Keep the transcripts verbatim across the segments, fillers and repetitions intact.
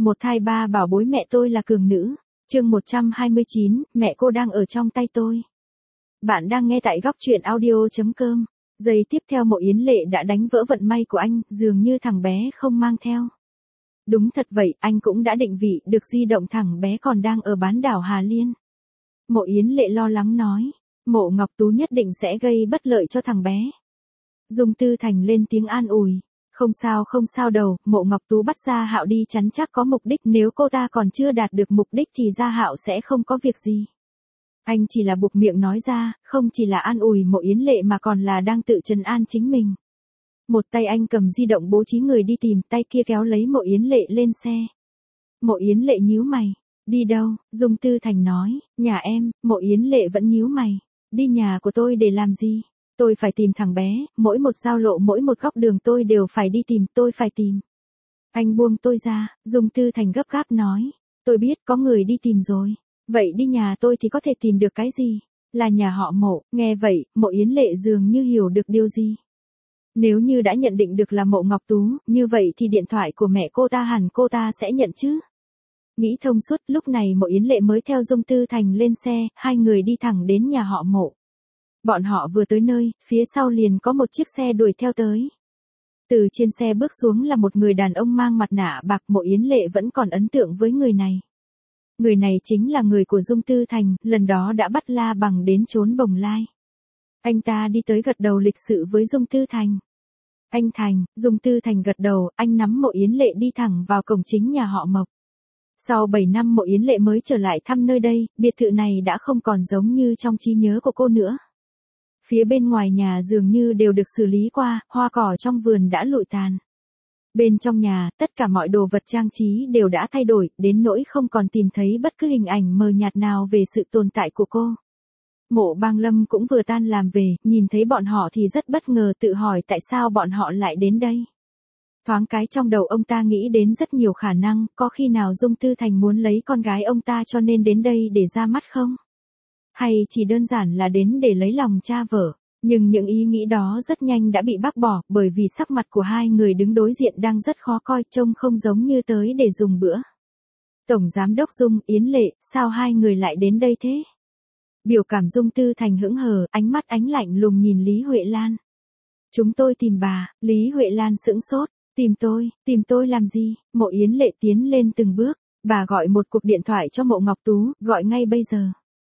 một thai ba bảo bối mẹ tôi là cường nữ. Chương một trăm hai mươi chín, mẹ cô đang ở trong tay tôi. Bạn đang nghe tại góc truyện audio chấm com. Giây tiếp theo Mộ Yến Lệ đã đánh vỡ vận may của anh, dường như thằng bé không mang theo. Đúng thật vậy, anh cũng đã định vị được di động thằng bé còn đang ở bán đảo Hà Liên. Mộ Yến Lệ lo lắng nói, Mộ Ngọc Tú nhất định sẽ gây bất lợi cho thằng bé. Dung Tư Thành lên tiếng an ủi, không sao không sao đâu, Mộ Ngọc Tú bắt Gia Hạo đi chắn chắc có mục đích, nếu cô ta còn chưa đạt được mục đích thì Gia Hạo sẽ không có việc gì. Anh chỉ là buộc miệng nói ra, không chỉ là an ủi Mộ Yến Lệ mà còn là đang tự trấn an chính mình. Một tay anh cầm di động bố trí người đi tìm, tay kia kéo lấy Mộ Yến Lệ lên xe. Mộ Yến Lệ nhíu mày, đi đâu? Dung Tư Thành nói, nhà em. Mộ Yến Lệ vẫn nhíu mày, đi nhà của tôi để làm gì? Tôi phải tìm thằng bé, mỗi một giao lộ mỗi một góc đường tôi đều phải đi tìm, tôi phải tìm. Anh buông tôi ra, Dung Tư Thành gấp gáp nói, tôi biết có người đi tìm rồi. Vậy đi nhà tôi thì có thể tìm được cái gì? Là nhà họ Mộ. Nghe vậy, Mộ Yến Lệ dường như hiểu được điều gì. Nếu như đã nhận định được là Mộ Ngọc Tú, như vậy thì điện thoại của mẹ cô ta hẳn cô ta sẽ nhận chứ. Nghĩ thông suốt, lúc này Mộ Yến Lệ mới theo Dung Tư Thành lên xe, hai người đi thẳng đến nhà họ Mộ. Bọn họ vừa tới nơi, phía sau liền có một chiếc xe đuổi theo tới. Từ trên xe bước xuống là một người đàn ông mang mặt nạ bạc, Mộ Yến Lệ vẫn còn ấn tượng với người này. Người này chính là người của Dung Tư Thành, lần đó đã bắt La Bằng đến trốn Bồng Lai. Anh ta đi tới gật đầu lịch sự với Dung Tư Thành. Anh Thành, Dung Tư Thành gật đầu, anh nắm Mộ Yến Lệ đi thẳng vào cổng chính nhà họ Mộc. Sau bảy năm Mộ Yến Lệ mới trở lại thăm nơi đây, biệt thự này đã không còn giống như trong trí nhớ của cô nữa. Phía bên ngoài nhà dường như đều được xử lý qua, hoa cỏ trong vườn đã lụi tàn. Bên trong nhà, tất cả mọi đồ vật trang trí đều đã thay đổi, đến nỗi không còn tìm thấy bất cứ hình ảnh mờ nhạt nào về sự tồn tại của cô. Mộ Bang Lâm cũng vừa tan làm về, nhìn thấy bọn họ thì rất bất ngờ, tự hỏi tại sao bọn họ lại đến đây. Thoáng cái trong đầu ông ta nghĩ đến rất nhiều khả năng, có khi nào Dung Tư Thành muốn lấy con gái ông ta cho nên đến đây để ra mắt không? Hay chỉ đơn giản là đến để lấy lòng cha vợ? Nhưng những ý nghĩ đó rất nhanh đã bị bác bỏ, bởi vì sắc mặt của hai người đứng đối diện đang rất khó coi, trông không giống như tới để dùng bữa. Tổng Giám đốc Dung, Yến Lệ, sao hai người lại đến đây thế? Biểu cảm Dung Tư Thành hững hờ, ánh mắt ánh lạnh lùng nhìn Lý Huệ Lan. Chúng tôi tìm bà. Lý Huệ Lan sững sốt, tìm tôi, tìm tôi làm gì? Mộ Yến Lệ tiến lên từng bước, bà gọi một cuộc điện thoại cho Mộ Ngọc Tú, gọi ngay bây giờ.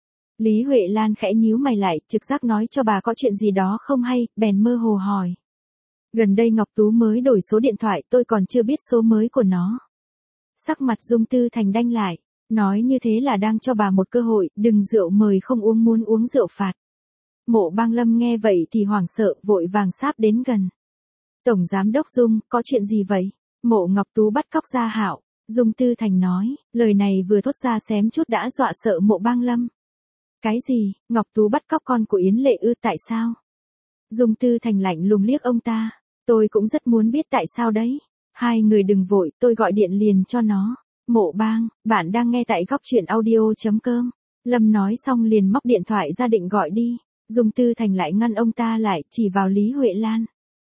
Lý Huệ Lan khẽ nhíu mày lại, trực giác nói cho bà có chuyện gì đó không hay, bèn mơ hồ hỏi. Gần đây Ngọc Tú mới đổi số điện thoại, tôi còn chưa biết số mới của nó. Sắc mặt Dung Tư Thành đanh lại, nói như thế là đang cho bà một cơ hội, đừng rượu mời không uống, muốn uống rượu phạt. Mộ Bang Lâm nghe vậy thì hoảng sợ, vội vàng sáp đến gần. Tổng Giám đốc Dung, có chuyện gì vậy? Mộ Ngọc Tú bắt cóc Gia Hạo. Dung Tư Thành nói, lời này vừa thốt ra xém chút đã dọa sợ Mộ Bang Lâm. Cái gì? Ngọc Tú bắt cóc con của Yến Lệ ư? Tại sao? Dung Tư Thành lạnh lùng liếc ông ta. Tôi cũng rất muốn biết tại sao đấy. Hai người đừng vội, tôi gọi điện liền cho nó. Mộ Bang, bạn đang nghe tại góc truyện audio chấm com. Lâm nói xong liền móc điện thoại ra định gọi đi. Dung Tư Thành lại ngăn ông ta lại, chỉ vào Lý Huệ Lan.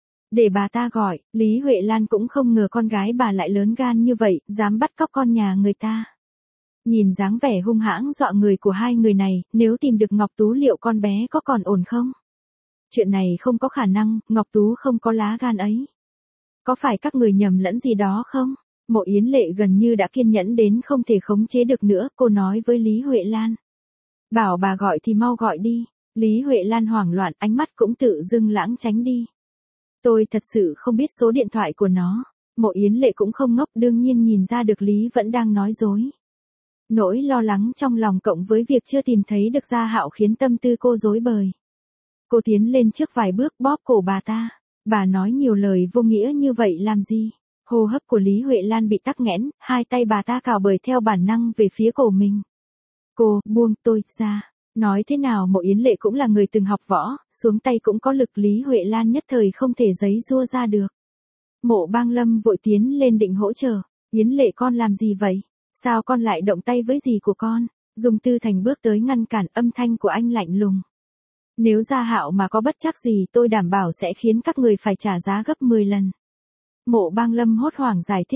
Để bà ta gọi. Lý Huệ Lan cũng không ngờ con gái bà lại lớn gan như vậy, dám bắt cóc con nhà người ta. Nhìn dáng vẻ hung hãng dọa người của hai người này, nếu tìm được Ngọc Tú liệu con bé có còn ổn không? Chuyện này không có khả năng, Ngọc Tú không có lá gan ấy. Có phải các người nhầm lẫn gì đó không? Mộ Yến Lệ gần như đã kiên nhẫn đến không thể khống chế được nữa, cô nói với Lý Huệ Lan. Bảo bà gọi thì mau gọi đi. Lý Huệ Lan hoảng loạn, ánh mắt cũng tự dưng lãng tránh đi. Tôi thật sự không biết số điện thoại của nó. Mộ Yến Lệ cũng không ngốc, đương nhiên nhìn ra được Lý vẫn đang nói dối. Nỗi lo lắng trong lòng cộng với việc chưa tìm thấy được Gia Hạo khiến tâm tư cô rối bời. Cô tiến lên trước vài bước bóp cổ bà ta. Bà nói nhiều lời vô nghĩa như vậy làm gì? Hô hấp của Lý Huệ Lan bị tắc nghẽn, hai tay bà ta cào bời theo bản năng về phía cổ mình. Cô, buông tôi ra. Nói thế nào Mộ Yến Lệ cũng là người từng học võ, xuống tay cũng có lực, Lý Huệ Lan nhất thời không thể giấy giụa ra được. Mộ Bang Lâm vội tiến lên định hỗ trợ. Yến Lệ con làm gì vậy? Sao con lại động tay với gì của con? Dung Tư Thành bước tới ngăn cản, âm thanh của anh lạnh lùng. Nếu Gia Hạo mà có bất trắc gì tôi đảm bảo sẽ khiến các người phải trả giá gấp mười lần. Mộ Bang Lâm hốt hoảng giải thích,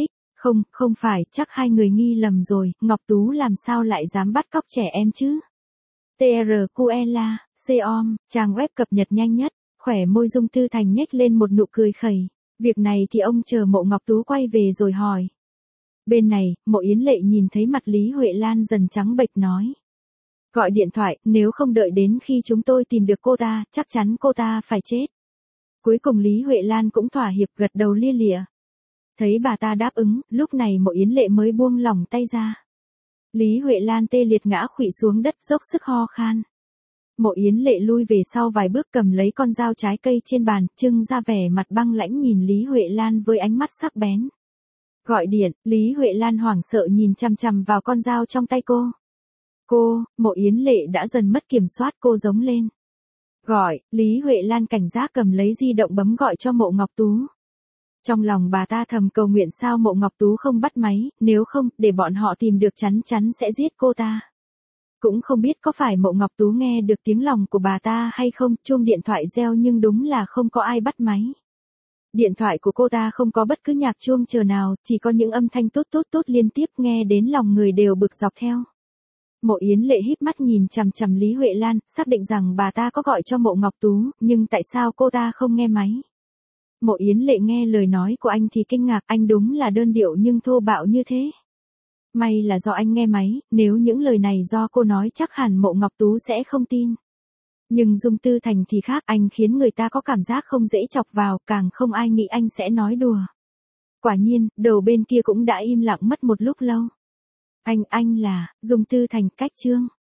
Không, không phải, chắc hai người nghi lầm rồi, Ngọc Tú làm sao lại dám bắt cóc trẻ em chứ? tê rờ quy lờ a, com, trang web cập nhật nhanh nhất, khỏe môi Dung Tư Thành nhếch lên một nụ cười khẩy. Việc này thì ông chờ Mộ Ngọc Tú quay về rồi hỏi. Bên này, Mộ Yến Lệ nhìn thấy mặt Lý Huệ Lan dần trắng bệch nói. Gọi điện thoại, nếu không đợi đến khi chúng tôi tìm được cô ta, chắc chắn cô ta phải chết. Cuối cùng Lý Huệ Lan cũng thỏa hiệp gật đầu lia lịa. Thấy bà ta đáp ứng, lúc này Mộ Yến Lệ mới buông lỏng tay ra. Lý Huệ Lan tê liệt ngã khuỵu xuống đất dốc sức ho khan. Mộ Yến Lệ lui về sau vài bước cầm lấy con dao trái cây trên bàn, trưng ra vẻ mặt băng lãnh nhìn Lý Huệ Lan với ánh mắt sắc bén. Gọi điện, Lý Huệ Lan hoảng sợ nhìn chằm chằm vào con dao trong tay cô. Cô, Mộ Yến Lệ đã dần mất kiểm soát, cô giống lên. Gọi, Lý Huệ Lan cảnh giác cầm lấy di động bấm gọi cho Mộ Ngọc Tú. Trong lòng bà ta thầm cầu nguyện sao Mộ Ngọc Tú không bắt máy, nếu không, để bọn họ tìm được chắn chắn sẽ giết cô ta. Cũng không biết có phải Mộ Ngọc Tú nghe được tiếng lòng của bà ta hay không, chuông điện thoại reo nhưng đúng là không có ai bắt máy. Điện thoại của cô ta không có bất cứ nhạc chuông chờ nào, chỉ có những âm thanh tốt tốt tốt liên tiếp nghe đến lòng người đều bực dọc theo. Mộ Yến Lệ híp mắt nhìn chằm chằm Lý Huệ Lan, xác định rằng bà ta có gọi cho Mộ Ngọc Tú, nhưng tại sao cô ta không nghe máy? Mộ Yến Lệ nghe lời nói của anh thì kinh ngạc, anh đúng là đơn điệu nhưng thô bạo như thế. May là do anh nghe máy, nếu những lời này do cô nói chắc hẳn Mộ Ngọc Tú sẽ không tin. Nhưng Dung Tư Thành thì khác, anh khiến người ta có cảm giác không dễ chọc vào, càng không ai nghĩ anh sẽ nói đùa. Quả nhiên, đầu bên kia cũng đã im lặng mất một lúc lâu. Anh, anh là, Dung Tư Thành cách chương.